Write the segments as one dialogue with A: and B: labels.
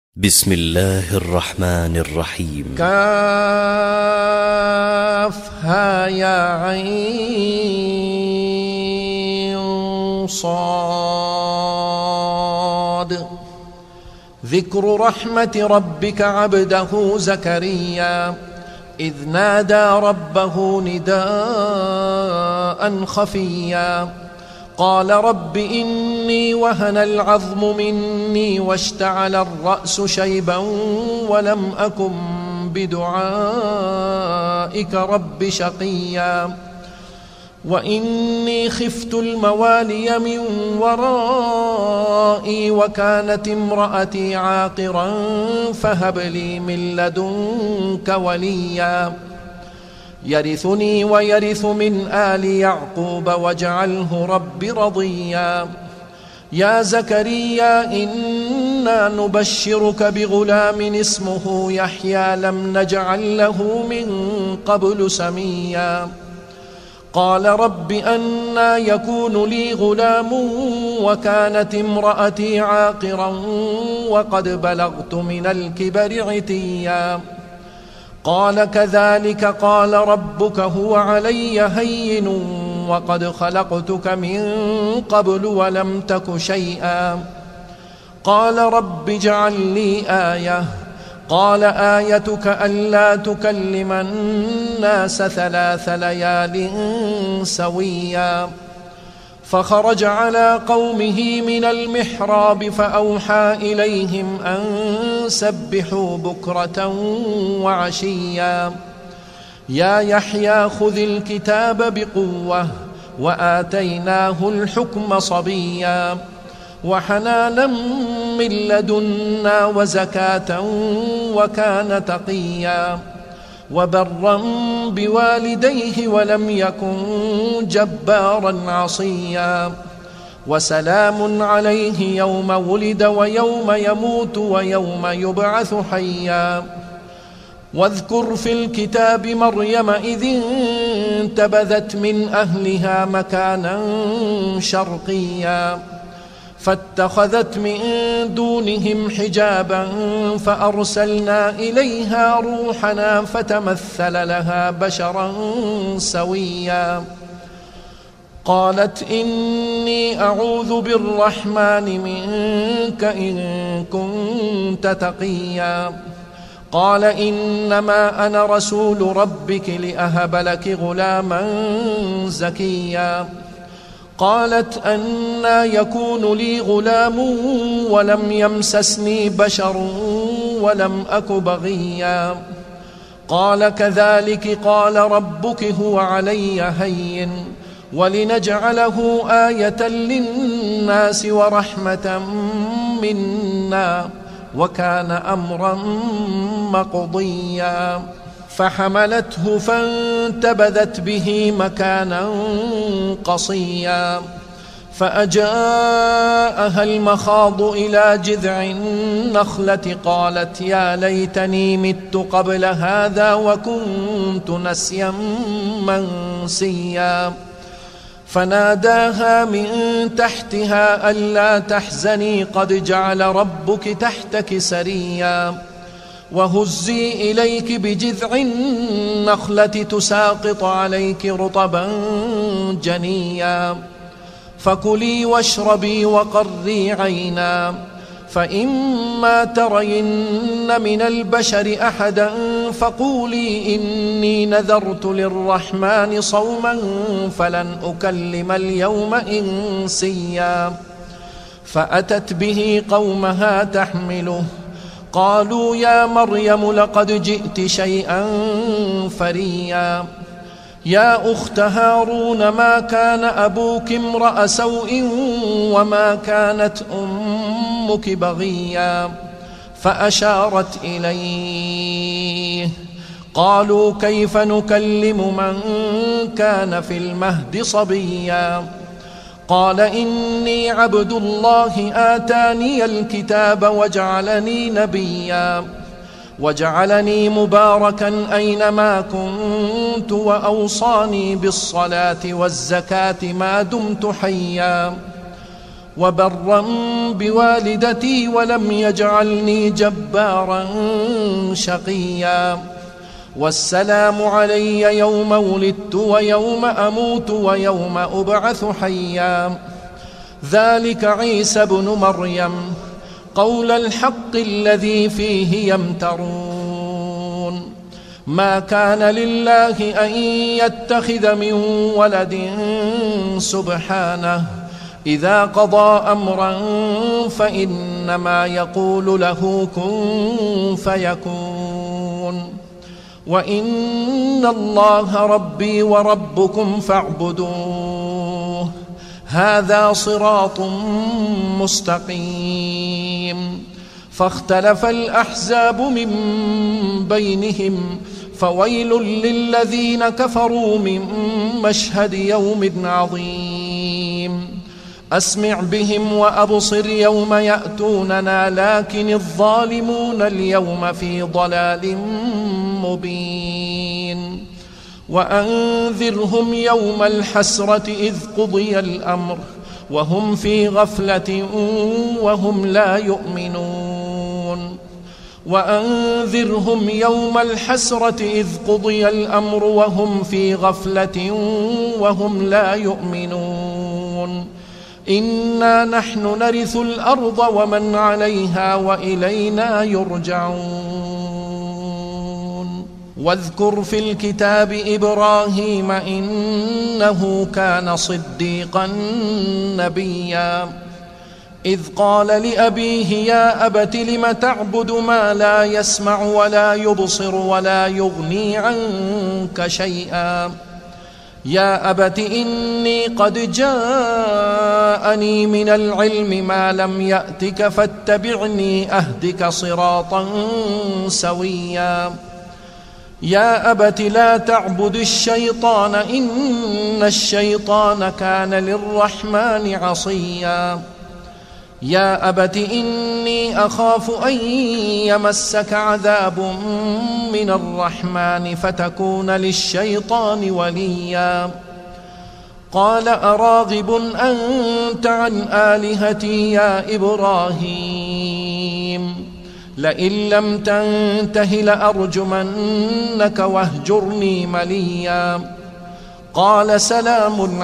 A: بسم الله الرحمن الرحيم.
B: كافها يا عين صاد. ذكر رحمة ربك عبده زكريا إذ نادى ربه نداء خفيا قال رب إني وهن العظم مني واشتعل الرأس شيبا ولم أكن بدعائك رب شقيا وإني خفت الموالي من ورائي وكانت امرأتي عاقرا فهب لي من لدنك وليا يرثني ويرث من آل يعقوب واجعله رب رضيا. يا زكريا إنا نبشرك بغلام اسمه يحيى لم نجعل له من قبل سميا قال رب أنى يكون لي غلام وكانت امرأتي عاقرا وقد بلغت من الكبر عتيا قال كذلك قال ربك هو علي هين وقد خلقتك من قبل ولم تك شيئا قال رب اجعل لي آية قال آيتك ألا تكلم الناس 3 ليال سويا فخرج على قومه من المحراب فأوحى إليهم أن سبحوا بكرة وعشيا يا يحيى خذ الكتاب بقوة وآتيناه الحكم صبيا وحنانا من لدنا وزكاة وكان تقيا وبرا بوالديه ولم يكن جبارا عصيا وسلام عليه يوم ولد ويوم يموت ويوم يبعث حيا واذكر في الكتاب مريم إذ انتبذت من أهلها مكانا شرقيا فاتخذت من دونهم حجابا فأرسلنا إليها روحنا فتمثل لها بشرا سويا قالت إني أعوذ بالرحمن منك إن كنت تقيا قال إنما أنا رسول ربك لأهب لك غلاما زكيا قالت أنى يكون لي غلام ولم يمسسني بشر ولم أك بغيا قال كذلك قال ربك هو علي هين ولنجعله آية للناس ورحمة منا وكان أمرا مقضيا فحملته فانتبذت به مكانا قصيا فأجاءها المخاض إلى جذع النخلة قالت يا ليتني مت قبل هذا وكنت نسيا منسيا فناداها من تحتها ألا تحزني قد جعل ربك تحتك سريا وهزي إليك بجذع النخلة تساقط عليك رطبا جنيا فكلي واشربي وقري عينا فإما ترين من البشر أحدا فقولي إني نذرت للرحمن صوما فلن أكلم اليوم إنسيا فأتت به قومها تحمله قالوا يا مريم لقد جئت شيئا فريا يا أخت هارون ما كان أبوك امرأ سوء وما كانت أمك بغيا فأشارت إليه قالوا كيف نكلم من كان في المهد صبيا قال إني عبد الله آتاني الكتاب وجعلني نبيا وجعلني مباركا أينما كنت وأوصاني بالصلاة والزكاة ما دمت حيا وبرا بوالدتي ولم يجعلني جبارا شقيا والسلام علي يوم ولدت ويوم أموت ويوم أبعث حيا ذلك عيسى ابن مريم قول الحق الذي فيه يمترون ما كان لله أن يتخذ من ولد سبحانه إذا قضى أمرا فإنما يقول له كن فيكون وإن الله ربي وربكم فاعبدوه هذا صراط مستقيم فاختلف الأحزاب من بينهم فويل للذين كفروا من مشهد يوم عظيم أسمع بهم وأبصر يوم يأتوننا لكن الظالمون اليوم في ضلال مبين وأنذرهم يوم الحسرة إذ قضي الأمر وهم في غفلة وهم لا يؤمنون وأنذرهم يوم الحسرة إذ قضي الأمر وهم في غفلة وهم لا يؤمنون إنا نحن نرث الأرض ومن عليها وإلينا يرجعون واذكر في الكتاب إبراهيم إنه كان صديقا نبيا إذ قال لأبيه يا أبت لم تعبد ما لا يسمع ولا يبصر ولا يغني عنك شيئا يا أبت إني قد جاءني من العلم ما لم يأتك فاتبعني أهدك صراطا سويا يا أبت لا تعبد الشيطان إن الشيطان كان للرحمن عصيا يا أبت إني أخاف أن يمسك عذاب من الرحمن فتكون للشيطان وليا قال أراغب أنت عن آلهتي يا إبراهيم لئن لم تنته لأرجمنك واهجرني مليا قال سلام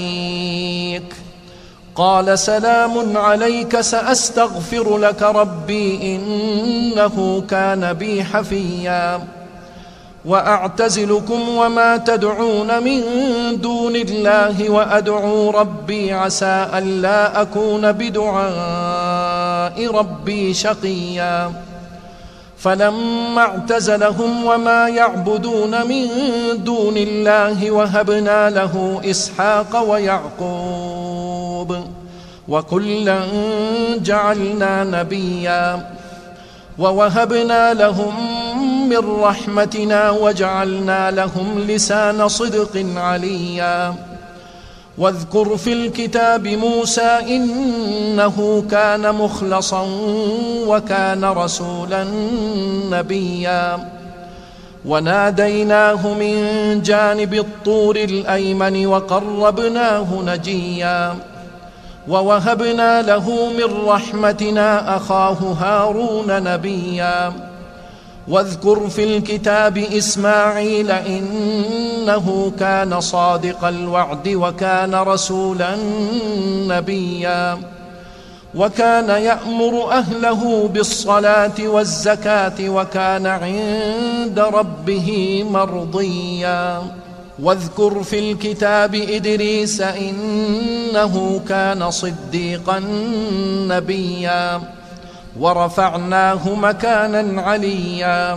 B: عليك سأستغفر لك ربي إنه كان بي حفيا وأعتزلكم وما تدعون من دون الله وأدعو ربي عسى ألا أكون بدعاء ربي شقيا فلما اعتزلهم وما يعبدون من دون الله وهبنا له إسحاق ويعقوب وكلا جعلنا نبيا ووهبنا لهم من رحمتنا وجعلنا لهم لسان صدق عليا واذكر في الكتاب موسى إنه كان مخلصا وكان رسولا نبيا وناديناه من جانب الطور الأيمن وقربناه نجيا ووهبنا له من رحمتنا أخاه هارون نبيا واذكر في الكتاب إسماعيل إنه كان صادق الوعد وكان رسولا نبيا وكان يأمر أهله بالصلاة والزكاة وكان عند ربه مرضيا واذكر في الكتاب إدريس إنه كان صديقا نبيا ورفعناه مكانا عليا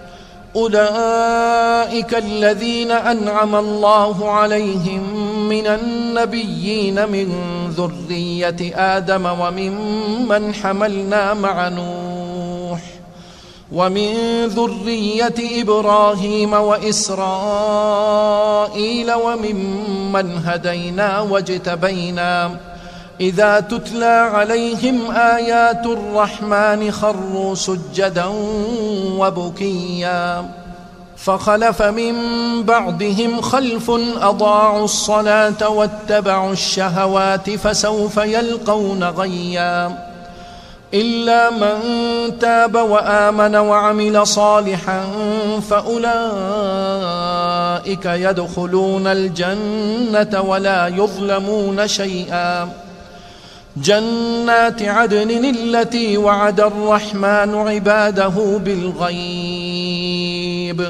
B: أولئك الذين أنعم الله عليهم من النبيين من ذرية آدم وممن حملنا مع نوح ومن ذرية إبراهيم وإسرائيل وممن هدينا واجتبينا إذا تتلى عليهم آيات الرحمن خروا سجدا وبكيا فخلف من بعدهم خلف أضاعوا الصلاة واتبعوا الشهوات فسوف يلقون غيا إلا من تاب وآمن وعمل صالحا فأولئك يدخلون الجنة ولا يظلمون شيئا جنات عدن التي وعد الرحمن عباده بالغيب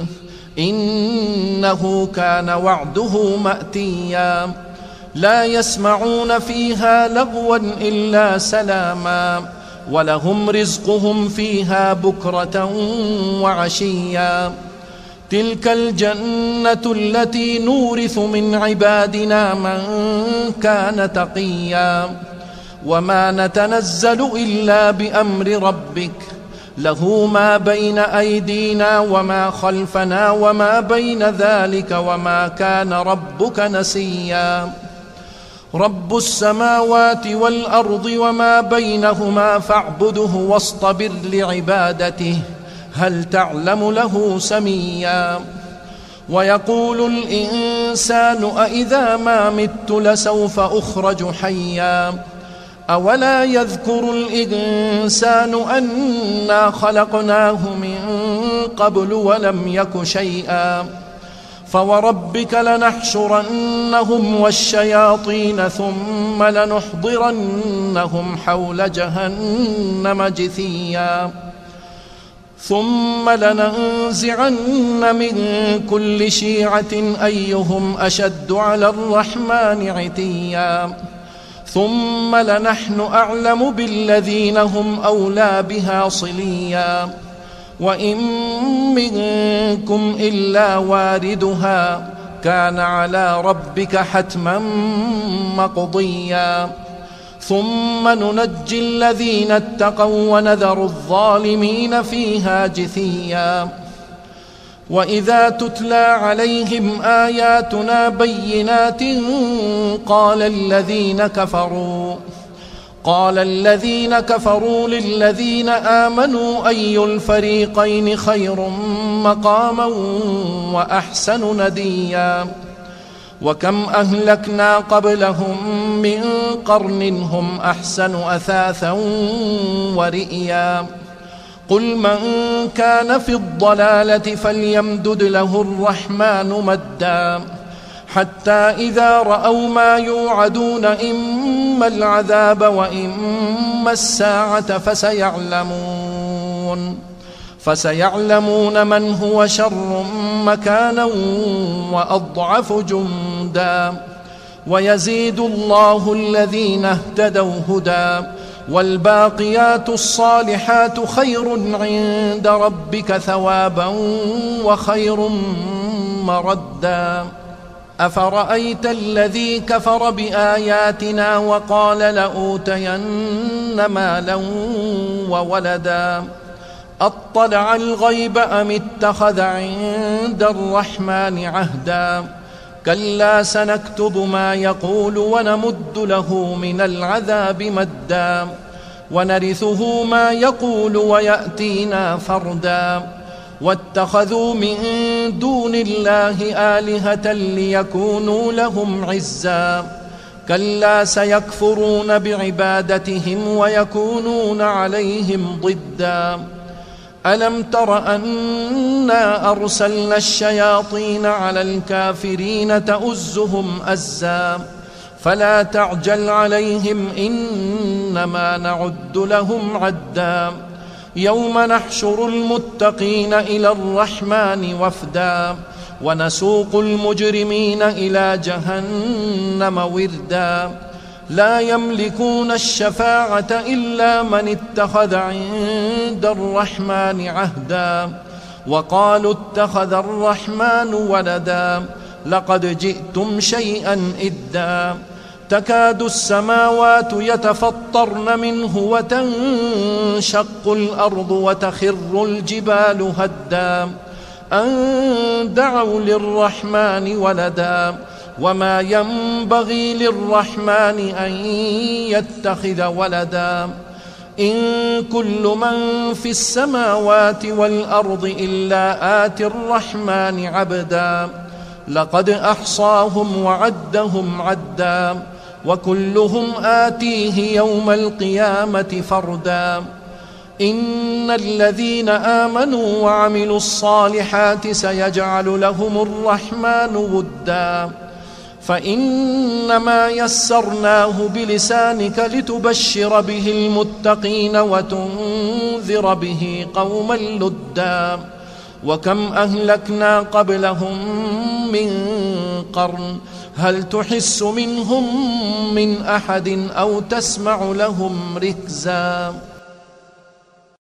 B: إنه كان وعده مأتيا لا يسمعون فيها لغوا إلا سلاما ولهم رزقهم فيها بكرة وعشيا تلك الجنة التي نورث من عبادنا من كان تقيا وما نتنزل إلا بأمر ربك له ما بين أيدينا وما خلفنا وما بين ذلك وما كان ربك نسيا رب السماوات والأرض وما بينهما فاعبده واصطبر لعبادته هل تعلم له سميا ويقول الإنسان أإذا ما مت لسوف أخرج حيا أولا يذكر الإنسان أنا خلقناه من قبل ولم يك شيئا فوربك لنحشرنهم والشياطين ثم لنحضرنهم حول جهنم جثيا ثم لننزعن من كل شيعة أيهم أشد على الرحمن عتيا ثم لنحن أعلم بالذين هم أولى بها صليا وإن منكم إلا واردها كان على ربك حتما مقضيا ثم ننجي الذين اتقوا ونذر الظالمين فيها جثيا وإذا تتلى عليهم آياتنا بينات قال الذين كفروا للذين آمنوا أي الفريقين خير مقاما وأحسن نديا وكم أهلكنا قبلهم من قرن هم أحسن أثاثا ورئيا قل من كان في الضلالة فليمدد له الرحمن مدا حتى إذا رأوا ما يوعدون إما العذاب وإما الساعة فسيعلمون من هو شر مكانا وأضعف جندا ويزيد الله الذين اهتدوا هدى والباقيات الصالحات خير عند ربك ثوابا وخير مردا أفرأيت الذي كفر بآياتنا وقال لأوتين مالا وولدا أطلع الغيب أم اتخذ عند الرحمن عهدا كلا سنكتب ما يقول ونمد له من العذاب مدا ونرثه ما يقول ويأتينا فردا واتخذوا من دون الله آلهة ليكونوا لهم عزا كلا سيكفرون بعبادتهم ويكونون عليهم ضدا ألم تر أنا أرسلنا الشياطين على الكافرين تؤزهم أزا فلا تعجل عليهم إنما نعد لهم عدا يوم نحشر المتقين إلى الرحمن وفدا ونسوق المجرمين إلى جهنم وردا لا يملكون الشفاعة إلا من اتخذ عند الرحمن عهدا وقالوا اتخذ الرحمن ولدا لقد جئتم شيئا إدا تكاد السماوات يتفطرن منه وتنشق الأرض وتخر الجبال هدا أن دعوا للرحمن ولدا وما ينبغي للرحمن أن يتخذ ولدا إن كل من في السماوات والأرض إلا آتي الرحمن عبدا لقد أحصاهم وعدهم عدا وكلهم آتيه يوم القيامة فردا إن الذين آمنوا وعملوا الصالحات سيجعل لهم الرحمن ودا فإنما يسرناه بلسانك لتبشر به المتقين وتنذر به قوما لدا وكم أهلكنا قبلهم من قرن هل تحس منهم من أحد أو تسمع لهم ركزا